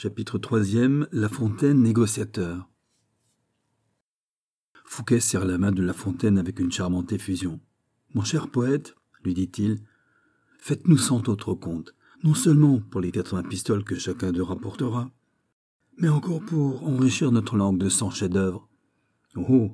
Chapitre 3e. La Fontaine, négociateur. Fouquet serre la main de La Fontaine avec une charmante effusion. « Mon cher poète, lui dit-il, faites-nous 100 autres comptes, non seulement pour les 80 pistoles que chacun d'eux rapportera, mais encore pour enrichir notre langue de 100 chefs-d'œuvre. »« Oh !»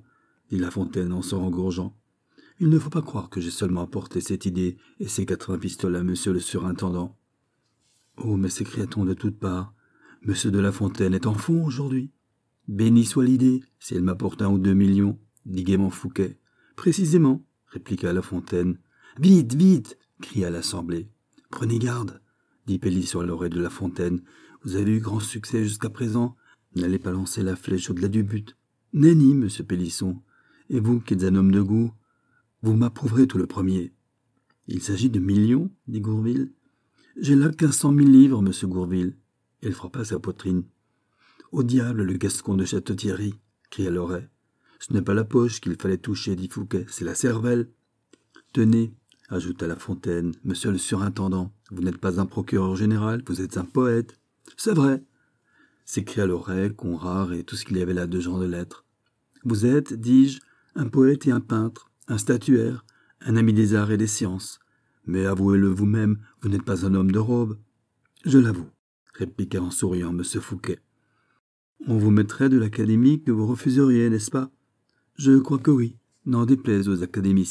dit La Fontaine en se rengorgeant. « Il ne faut pas croire que j'ai seulement apporté cette idée et ces 80 pistoles à monsieur le surintendant. »« Oh, mais s'écria-t-on de toutes parts, monsieur de La Fontaine est en fond aujourd'hui. »« Béni soit l'idée, si elle m'apporte 1 ou 2 millions, dit gaiement Fouquet. « Précisément, répliqua La Fontaine. « Vite, vite !» cria l'assemblée. « Prenez garde, dit Pélisson à l'oreille de La Fontaine. « Vous avez eu grand succès jusqu'à présent. N'allez pas lancer la flèche au-delà du but. Nenni, monsieur Pélisson. Et vous, qui êtes un homme de goût, vous m'approuverez tout le premier. »« Il s'agit de millions, dit Gourville. J'ai là 1500 000 livres, monsieur Gourville. » Il frappa sa poitrine. « Au diable, le Gascon de Château-Thierry » cria Loret. « Ce n'est pas la poche qu'il fallait toucher, dit Fouquet, c'est la cervelle. »« Tenez, ajouta La Fontaine, monsieur le surintendant, vous n'êtes pas un procureur général, vous êtes un poète. »« C'est vrai !» s'écria Loret, Conrart et tout ce qu'il y avait là de gens de lettres. « Vous êtes, dis-je, un poète et un peintre, un statuaire, un ami des arts et des sciences. Mais avouez-le vous-même, vous n'êtes pas un homme de robe. »« Je l'avoue, » répliqua en souriant monsieur Fouquet. « On vous mettrait de l'académie que vous refuseriez, n'est-ce pas ? » ?»« Je crois que oui, n'en déplaise aux académiciens. »«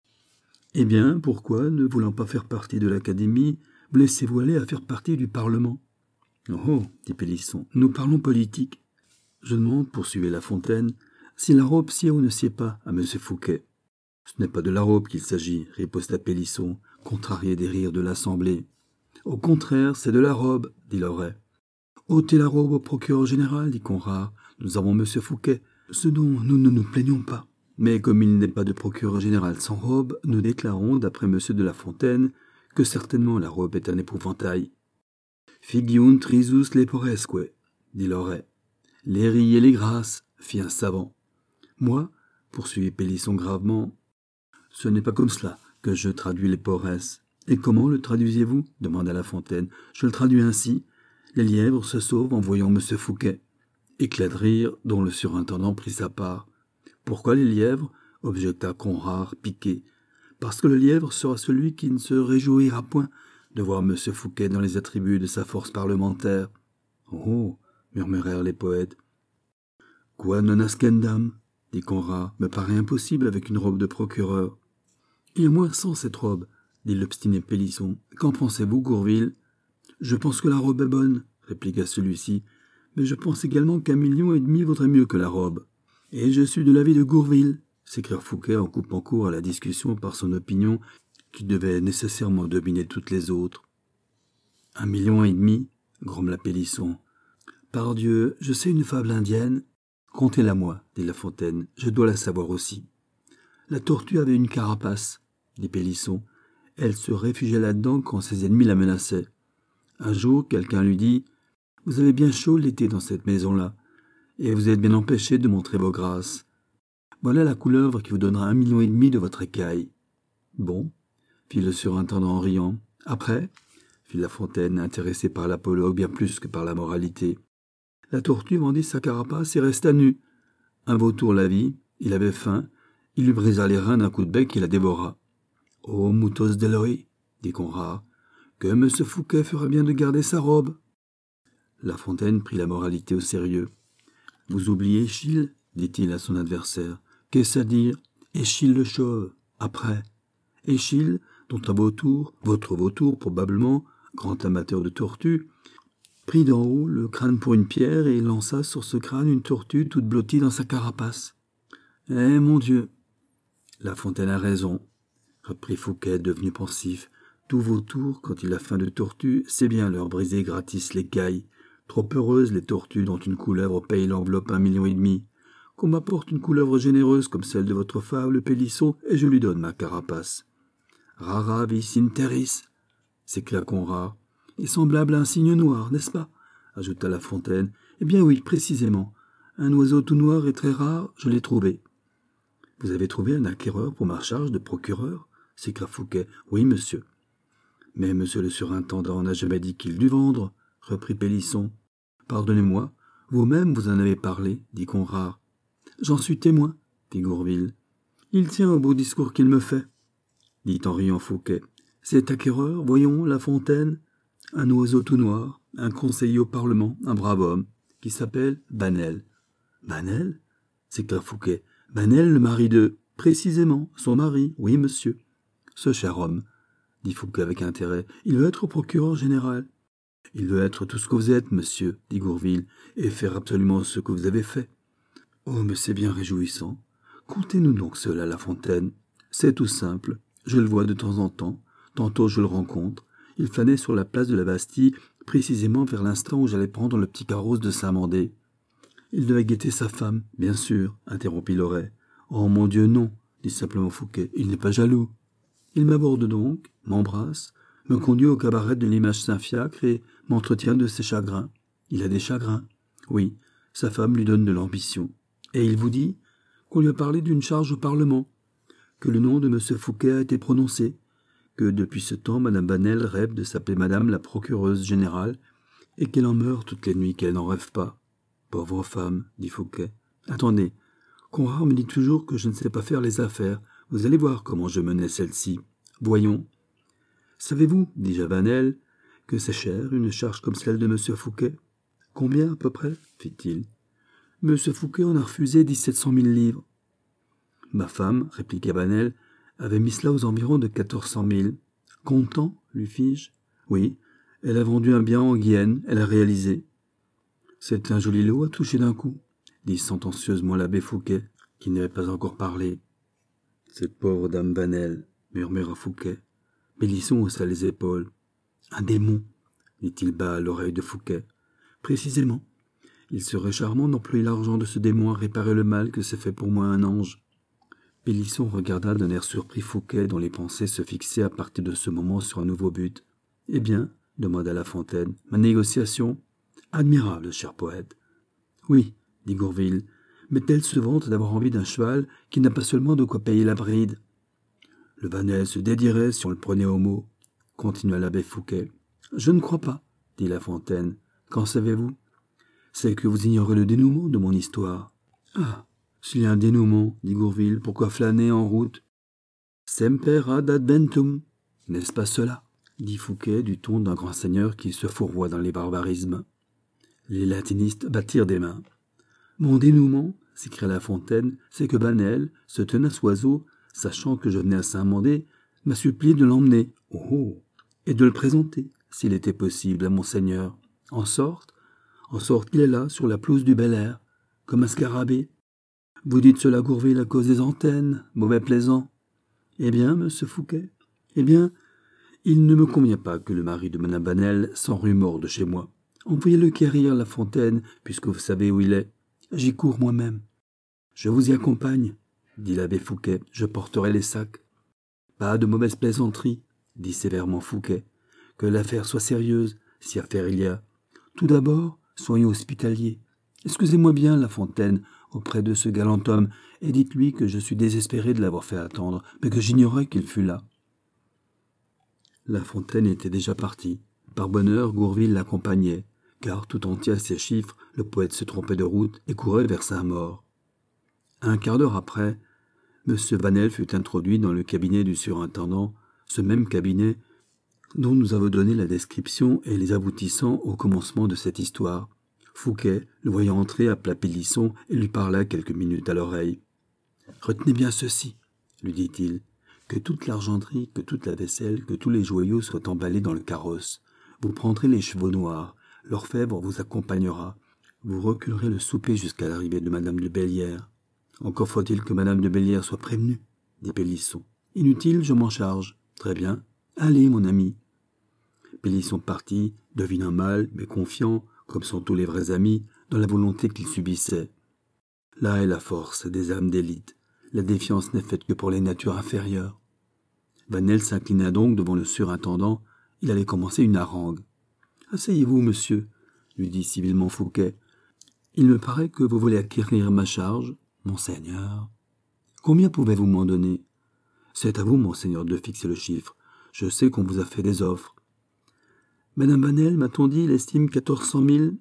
Eh bien, pourquoi, ne voulant pas faire partie de l'académie, vous laissez-vous aller à faire partie du Parlement ?»« Oh, dit Pélisson, nous parlons politique. »« Je demande, poursuivit La Fontaine, si la robe sied ou ne sied pas à monsieur Fouquet. »« Ce n'est pas de la robe qu'il s'agit, riposta Pélisson, contrarié des rires de l'assemblée. »« Au contraire, c'est de la robe, dit Loret. »« Ôtez la robe au procureur général, dit Conrart. Nous avons monsieur Fouquet, ce dont nous ne nous plaignons pas. Mais comme il n'est pas de procureur général sans robe, nous déclarons, d'après monsieur de La Fontaine, que certainement la robe est un épouvantail. »« Figiunt risus leporesque, dit Loret. »« Les ris et les grâces, fit un savant. »« Moi, poursuivit Pélisson gravement, ce n'est pas comme cela que je traduis les porès. »« Et comment le traduisez-vous » demanda La Fontaine. « Je le traduis ainsi. Les lièvres se sauvent en voyant monsieur Fouquet. » Éclat de rire dont le surintendant prit sa part. « Pourquoi les lièvres » objecta Conrart, piqué. « Parce que le lièvre sera celui qui ne se réjouira point de voir monsieur Fouquet dans les attributs de sa force parlementaire. »« Oh » murmurèrent les poètes. « Quoi non ascendam » dit Conrart, « me paraît impossible avec une robe de procureur. »« Et à moins sans cette robe, » dit l'obstiné Pélisson. « Qu'en pensez-vous, Gourville ?»« Je pense que la robe est bonne, » répliqua celui-ci, « mais je pense également qu'1,5 million vaudrait mieux que la robe. »« Et je suis de l'avis de Gourville, » s'écria Fouquet en coupant court à la discussion par son opinion qui devait nécessairement dominer toutes les autres. « 1,5 million, grommela Pélisson. « Pardieu, je sais une fable indienne. »« Contez-la moi, dit La Fontaine, je dois la savoir aussi. »« La tortue avait une carapace, dit Pélisson. Elle se réfugiait là-dedans quand ses ennemis la menaçaient. Un jour, quelqu'un lui dit « Vous avez bien chaud l'été dans cette maison-là, et vous êtes bien empêché de montrer vos grâces. Voilà la couleuvre qui vous donnera 1,5 million de votre écaille. »« Bon, » fit le surintendant en riant. « Après » fit La Fontaine, intéressé par l'apologue bien plus que par la moralité. « La tortue vendit sa carapace et resta nue. Un vautour la vit, il avait faim, il lui brisa les reins d'un coup de bec et la dévora. »« Oh, mutos deloi, dit Conrart, que monsieur Fouquet fera bien de garder sa robe. » La Fontaine prit la moralité au sérieux. « Vous oubliez Échille, dit-il à son adversaire. « Qu'est-ce à dire ? Échille le chauve. Après. Échille, dont un vautour, votre vautour probablement, grand amateur de tortues, prit d'en haut le crâne pour une pierre et lança sur ce crâne une tortue toute blottie dans sa carapace. Eh, mon Dieu !»« La Fontaine a raison, » reprit Fouquet, devenu pensif. « Tout vautour, quand il a faim de tortue, sait bien leur briser gratis l'écaille. Trop heureuses les tortues dont une couleuvre paye l'enveloppe 1,5 million. Qu'on m'apporte une couleuvre généreuse comme celle de votre fable, Pélisson, et je lui donne ma carapace. »« Rara vis in terris, » s'écria Conrart. « Et semblable à un cygne noir, n'est-ce pas ?» ajouta La Fontaine. « Eh bien oui, précisément. Un oiseau tout noir et très rare, je l'ai trouvé. »« Vous avez trouvé un acquéreur pour ma charge de procureur ?» s'écria Fouquet. « Oui, monsieur. »« Mais monsieur le surintendant n'a jamais dit qu'il dût vendre, » reprit Pélisson. Pardonnez-moi, vous-même vous en avez parlé, dit Conrart. J'en suis témoin, dit Gourville. Il tient au beau discours qu'il me fait, dit en riant Fouquet. Cet acquéreur, voyons, La Fontaine, un oiseau tout noir, un conseiller au Parlement, un brave homme, qui s'appelle Banel. Banel? s'écria Fouquet. Banel, le mari de... Précisément, son mari, oui, monsieur. Ce cher homme, dit Fouquet avec intérêt, il veut être procureur général. Il veut être tout ce que vous êtes, monsieur, dit Gourville, et faire absolument ce que vous avez fait. Oh, mais c'est bien réjouissant. Contez-nous donc cela, La Fontaine. C'est tout simple. Je le vois de temps en temps. Tantôt je le rencontre. Il flânait sur la place de la Bastille, précisément vers l'instant où j'allais prendre le petit carrosse de Saint-Mandé. Il devait guetter sa femme, bien sûr, interrompit Loret. Oh mon Dieu, non, dit simplement Fouquet. Il n'est pas jaloux. Il m'aborde donc, m'embrasse, me conduit au cabaret de l'Image Saint-Fiacre et m'entretient de ses chagrins. Il a des chagrins. Oui, sa femme lui donne de l'ambition. Et il vous dit qu'on lui a parlé d'une charge au Parlement, que le nom de M. Fouquet a été prononcé, que depuis ce temps Mme Banel rêve de s'appeler Madame la procureuse générale, et qu'elle en meurt toutes les nuits, qu'elle n'en rêve pas. Pauvre femme, dit Fouquet. Attendez, Conrart me dit toujours que je ne sais pas faire les affaires. Vous allez voir comment je menais celle-ci. Voyons. Savez-vous, dis-je à Banel, que c'est cher, une charge comme celle de M. Fouquet? Combien, à peu près? fit-il. M. Fouquet en a refusé 1700 000 livres. Ma femme, répliqua Banel, avait mis cela aux environs de 1400 000. Content, lui fis-je. Oui, elle a vendu un bien en Guyenne, elle a réalisé. C'est un joli lot à toucher d'un coup, dit sentencieusement l'abbé Fouquet, qui n'avait pas encore parlé. Cette pauvre dame Banel, murmura Fouquet. Pélisson haussa les épaules. Un démon, dit-il bas à l'oreille de Fouquet. Précisément. Il serait charmant d'employer l'argent de ce démon à réparer le mal que s'est fait pour moi un ange. Pélisson regarda d'un air surpris Fouquet, dont les pensées se fixaient à partir de ce moment sur un nouveau but. « Eh bien, demanda La Fontaine, ma négociation ? Admirable, cher poète. Oui, dit Gourville, mais elle se vante d'avoir envie d'un cheval qui n'a pas seulement de quoi payer la bride. Le Banel se dédierait si on le prenait au mot, continua l'abbé Fouquet. Je ne crois pas, dit La Fontaine. Qu'en savez-vous? C'est que vous ignorez le dénouement de mon histoire. Ah, s'il y a un dénouement, dit Gourville, pourquoi flâner en route? Semper ad adventum, n'est-ce pas cela? Dit Fouquet du ton d'un grand seigneur qui se fourvoie dans les barbarismes. Les latinistes battirent des mains. Mon dénouement, s'écria La Fontaine, c'est que Banel, ce tenace oiseau, sachant que je venais à Saint-Mandé, m'a supplié de l'emmener, et de le présenter, s'il était possible, à monseigneur, en sorte qu'il est là, sur la pelouse du Bel Air, comme un scarabée. Vous dites cela, Gourville, à cause des antennes, mauvais plaisant. Eh bien, monsieur Fouquet, eh bien, il ne me convient pas que le mari de Madame Banel s'enrhume hors de chez moi. Envoyez-le quérir La Fontaine, puisque vous savez où il est. J'y cours moi-même. Je vous y accompagne, dit l'abbé Fouquet, je porterai les sacs. Pas de mauvaise plaisanterie, dit sévèrement Fouquet. Que l'affaire soit sérieuse, si affaire il y a. Tout d'abord, soyons hospitaliers. Excusez-moi bien, La Fontaine, auprès de ce galant homme, et dites-lui que je suis désespéré de l'avoir fait attendre, mais que j'ignorais qu'il fût là. La Fontaine était déjà parti. Par bonheur, Gourville l'accompagnait, car tout entier à ses chiffres, le poète se trompait de route et courait vers Saint-Maur. Un quart d'heure après, M. Banel fut introduit dans le cabinet du surintendant, ce même cabinet dont nous avons donné la description et les aboutissants au commencement de cette histoire. Fouquet, le voyant entrer, appela Pélisson et lui parla quelques minutes à l'oreille. « Retenez bien ceci, lui dit-il, que toute l'argenterie, que toute la vaisselle, que tous les joyaux soient emballés dans le carrosse. Vous prendrez les chevaux noirs, l'orfèvre vous accompagnera. Vous reculerez le souper jusqu'à l'arrivée de Madame de Bellière. Encore faut-il que Madame de Bellière soit prévenue, dit Pélisson. Inutile, je m'en charge. Très bien. Allez, mon ami. Pélisson partit, devinant mal, mais confiant, comme sont tous les vrais amis, dans la volonté qu'il subissait. Là est la force des âmes d'élite. La défiance n'est faite que pour les natures inférieures. Banel s'inclina donc devant le surintendant. Il allait commencer une harangue. « Asseyez-vous, monsieur, » lui dit civilement Fouquet. « Il me paraît que vous voulez acquérir ma charge, monseigneur. Combien pouvez-vous m'en donner? C'est à vous, monseigneur, de fixer le chiffre. Je sais qu'on vous a fait des offres. Madame Banel, m'a-t-on dit, l'estime 1400 000.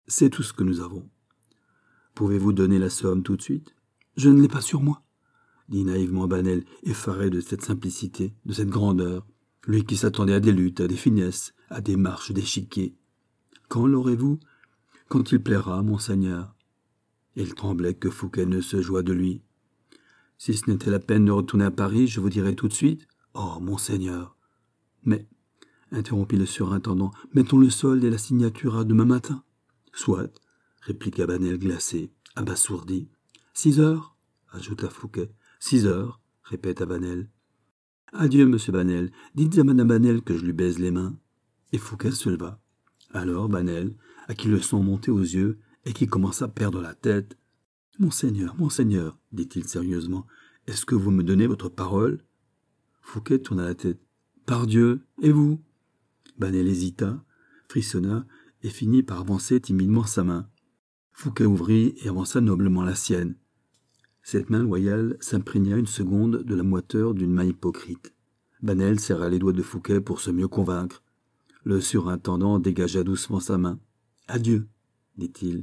C'est tout ce que nous avons. Pouvez-vous donner la somme tout de suite ? Je ne l'ai pas sur moi, dit naïvement Banel, effaré de cette simplicité, de cette grandeur, lui qui s'attendait à des luttes, à des finesses, à des marches d'échiquier. Quand l'aurez-vous ? Quand il plaira, monseigneur. Il tremblait que Fouquet ne se jouât de lui. Si ce n'était la peine de retourner à Paris, je vous dirais tout de suite. Oh, monseigneur. Mais, interrompit le surintendant, mettons le solde et la signature à demain matin. Soit, répliqua Banel glacé, abasourdi. 6 heures, ajouta Fouquet. 6 heures, répéta Banel. Adieu, monsieur Banel, dites à madame Banel que je lui baise les mains. Et Fouquet se leva. Alors Banel, à qui le sang montait aux yeux et qui commença à perdre la tête. Monseigneur, dit-il sérieusement, est-ce que vous me donnez votre parole ? Fouquet tourna la tête. Pardieu, et vous ? Banel hésita, frissonna et finit par avancer timidement sa main. Fouquet ouvrit et avança noblement la sienne. Cette main loyale s'imprégna une seconde de la moiteur d'une main hypocrite. Banel serra les doigts de Fouquet pour se mieux convaincre. Le surintendant dégagea doucement sa main. « Adieu, dit-il. »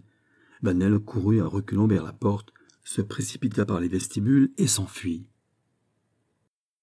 Banel courut à reculons vers la porte, se précipita par les vestibules et s'enfuit.